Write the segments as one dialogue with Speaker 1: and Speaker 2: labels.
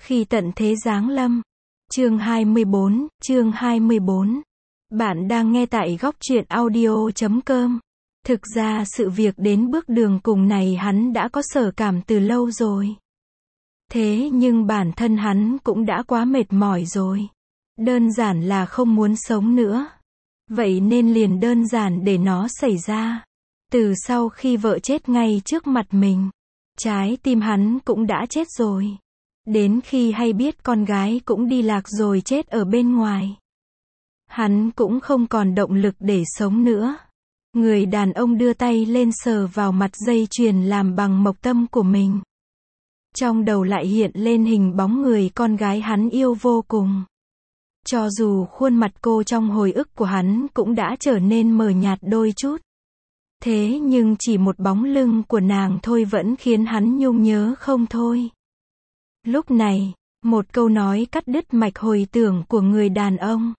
Speaker 1: Khi tận thế giáng lâm. Chương 24. Bạn đang nghe tại góc truyện audio.com. Thực ra sự việc đến bước đường cùng này hắn đã có sở cảm từ lâu rồi. Thế nhưng bản thân hắn cũng đã quá mệt mỏi rồi. Đơn giản là không muốn sống nữa. Vậy nên liền đơn giản để nó xảy ra. Từ sau khi vợ chết ngay trước mặt mình, trái tim hắn cũng đã chết rồi. Đến khi hay biết con gái cũng đi lạc rồi chết ở bên ngoài, hắn cũng không còn động lực để sống nữa. Người đàn ông đưa tay lên sờ vào mặt dây chuyền làm bằng mộc tâm của mình. Trong đầu lại hiện lên hình bóng người con gái hắn yêu vô cùng. Cho dù khuôn mặt cô trong hồi ức của hắn cũng đã trở nên mờ nhạt đôi chút, thế nhưng chỉ một bóng lưng của nàng thôi vẫn khiến hắn nhung nhớ không thôi. Lúc này, một câu nói cắt đứt mạch hồi tưởng của người đàn ông.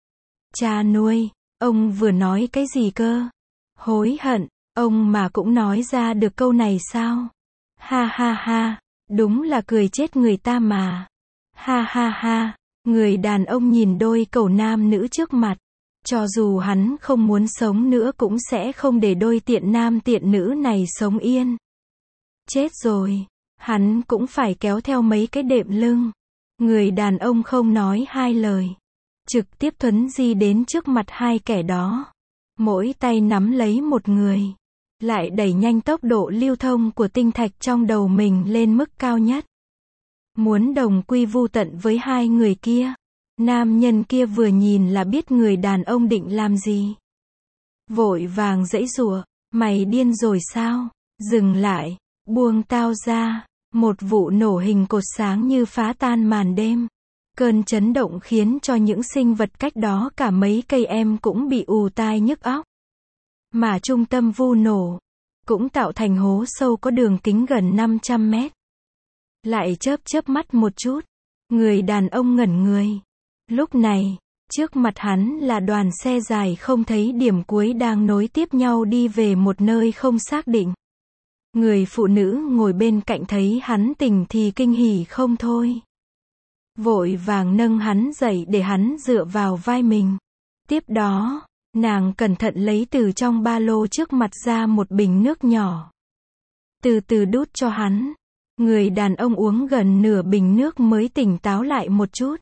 Speaker 1: Cha nuôi, ông vừa nói cái gì cơ? Hối hận, ông mà cũng nói ra được câu này sao? Ha ha ha, đúng là cười chết người ta mà. Ha ha ha, người đàn ông nhìn đôi cẩu nam nữ trước mặt. Cho dù hắn không muốn sống nữa cũng sẽ không để đôi tiện nam tiện nữ này sống yên. Chết rồi, hắn cũng phải kéo theo mấy cái đệm lưng. Người đàn ông không nói hai lời, trực tiếp thuấn di đến trước mặt hai kẻ đó. Mỗi tay nắm lấy một người, lại đẩy nhanh tốc độ lưu thông của tinh thạch trong đầu mình lên mức cao nhất. Muốn đồng quy vu tận với hai người kia. Nam nhân kia vừa nhìn là biết người đàn ông định làm gì. Vội vàng giãy giụa, mày điên rồi sao? Dừng lại, buông tao ra. Một vụ nổ hình cột sáng như phá tan màn đêm. Cơn chấn động khiến cho những sinh vật cách đó cả mấy cây em cũng bị ù tai nhức óc. Mà trung tâm vụ nổ cũng tạo thành hố sâu có đường kính gần 500 mét. Lại chớp mắt một chút, người đàn ông ngẩn người. Lúc này, trước mặt hắn là đoàn xe dài không thấy điểm cuối đang nối tiếp nhau đi về một nơi không xác định. Người phụ nữ ngồi bên cạnh thấy hắn tỉnh thì kinh hỉ không thôi. Vội vàng nâng hắn dậy để hắn dựa vào vai mình. Tiếp đó, nàng cẩn thận lấy từ trong ba lô trước mặt ra một bình nước nhỏ. Từ từ đút cho hắn. Người đàn ông uống gần nửa bình nước mới tỉnh táo lại một chút.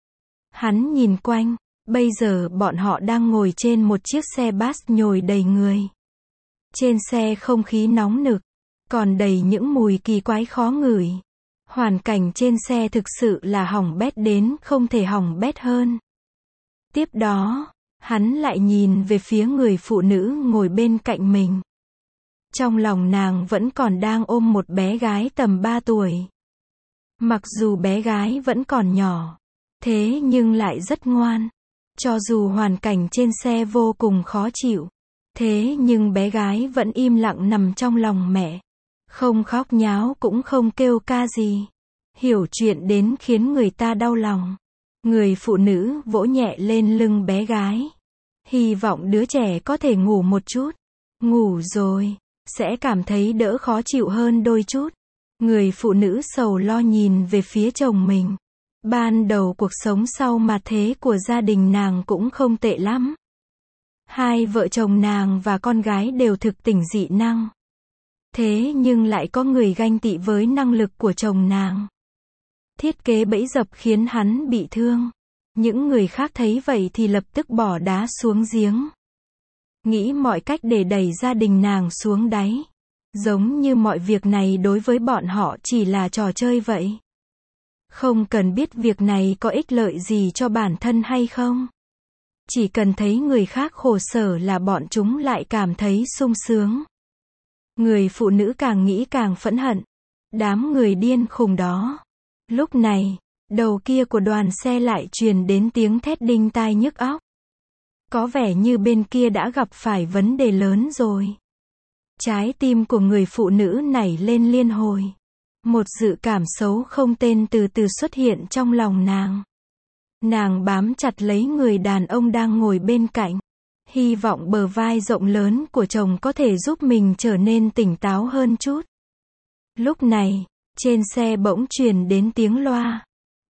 Speaker 1: Hắn nhìn quanh, bây giờ bọn họ đang ngồi trên một chiếc xe bus nhồi đầy người. Trên xe không khí nóng nực, còn đầy những mùi kỳ quái khó ngửi. Hoàn cảnh trên xe thực sự là hỏng bét đến không thể hỏng bét hơn. Tiếp đó, hắn lại nhìn về phía người phụ nữ ngồi bên cạnh mình. Trong lòng nàng vẫn còn đang ôm một bé gái tầm 3 tuổi. Mặc dù bé gái vẫn còn nhỏ, thế nhưng lại rất ngoan. Cho dù hoàn cảnh trên xe vô cùng khó chịu, thế nhưng bé gái vẫn im lặng nằm trong lòng mẹ. Không khóc nháo cũng không kêu ca gì. Hiểu chuyện đến khiến người ta đau lòng. Người phụ nữ vỗ nhẹ lên lưng bé gái. Hy vọng đứa trẻ có thể ngủ một chút. Ngủ rồi, sẽ cảm thấy đỡ khó chịu hơn đôi chút. Người phụ nữ sầu lo nhìn về phía chồng mình. Ban đầu cuộc sống sau mà thế của gia đình nàng cũng không tệ lắm. Hai vợ chồng nàng và con gái đều thực tỉnh dị năng. Thế nhưng lại có người ganh tị với năng lực của chồng nàng. Thiết kế bẫy dập khiến hắn bị thương. Những người khác thấy vậy thì lập tức bỏ đá xuống giếng. Nghĩ mọi cách để đẩy gia đình nàng xuống đáy. Giống như mọi việc này đối với bọn họ chỉ là trò chơi vậy. Không cần biết việc này có ích lợi gì cho bản thân hay không. Chỉ cần thấy người khác khổ sở là bọn chúng lại cảm thấy sung sướng. Người phụ nữ càng nghĩ càng phẫn hận. Đám người điên khùng đó. Lúc này, đầu kia của đoàn xe lại truyền đến tiếng thét đinh tai nhức óc. Có vẻ như bên kia đã gặp phải vấn đề lớn rồi. Trái tim của người phụ nữ nảy lên liên hồi. Một dự cảm xấu không tên từ từ xuất hiện trong lòng nàng. Nàng bám chặt lấy người đàn ông đang ngồi bên cạnh. Hy vọng bờ vai rộng lớn của chồng có thể giúp mình trở nên tỉnh táo hơn chút. Lúc này, trên xe bỗng truyền đến tiếng loa.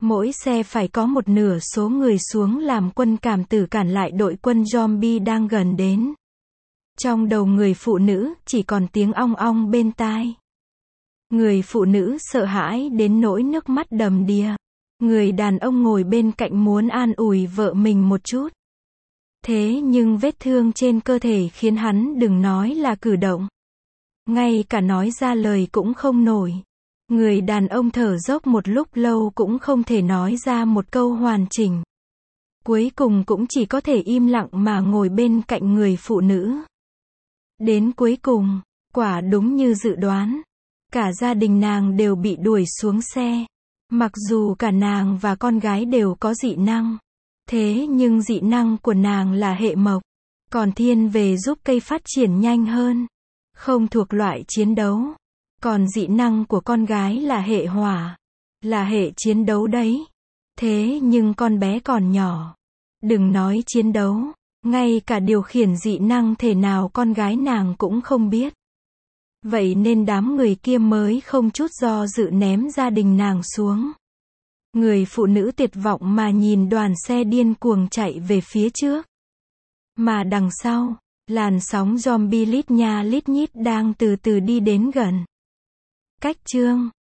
Speaker 1: Mỗi xe phải có một nửa số người xuống làm quân cảm tử cản lại đội quân zombie đang gần đến. Trong đầu người phụ nữ chỉ còn tiếng ong ong bên tai. Người phụ nữ sợ hãi đến nỗi nước mắt đầm đìa. Người đàn ông ngồi bên cạnh muốn an ủi vợ mình một chút. Thế nhưng vết thương trên cơ thể khiến hắn đừng nói là cử động. Ngay cả nói ra lời cũng không nổi. Người đàn ông thở dốc một lúc lâu cũng không thể nói ra một câu hoàn chỉnh. Cuối cùng cũng chỉ có thể im lặng mà ngồi bên cạnh người phụ nữ. Đến cuối cùng, quả đúng như dự đoán. Cả gia đình nàng đều bị đuổi xuống xe. Mặc dù cả nàng và con gái đều có dị năng. Thế nhưng dị năng của nàng là hệ mộc. Còn thiên về giúp cây phát triển nhanh hơn. Không thuộc loại chiến đấu. Còn dị năng của con gái là hệ hỏa. Là hệ chiến đấu đấy. Thế nhưng con bé còn nhỏ. Đừng nói chiến đấu. Ngay cả điều khiển dị năng thể nào con gái nàng cũng không biết. Vậy nên đám người kia mới không chút do dự ném gia đình nàng xuống. Người phụ nữ tuyệt vọng mà nhìn đoàn xe điên cuồng chạy về phía trước. Mà đằng sau, làn sóng zombie lít nha lít nhít đang từ từ đi đến gần. Cách chương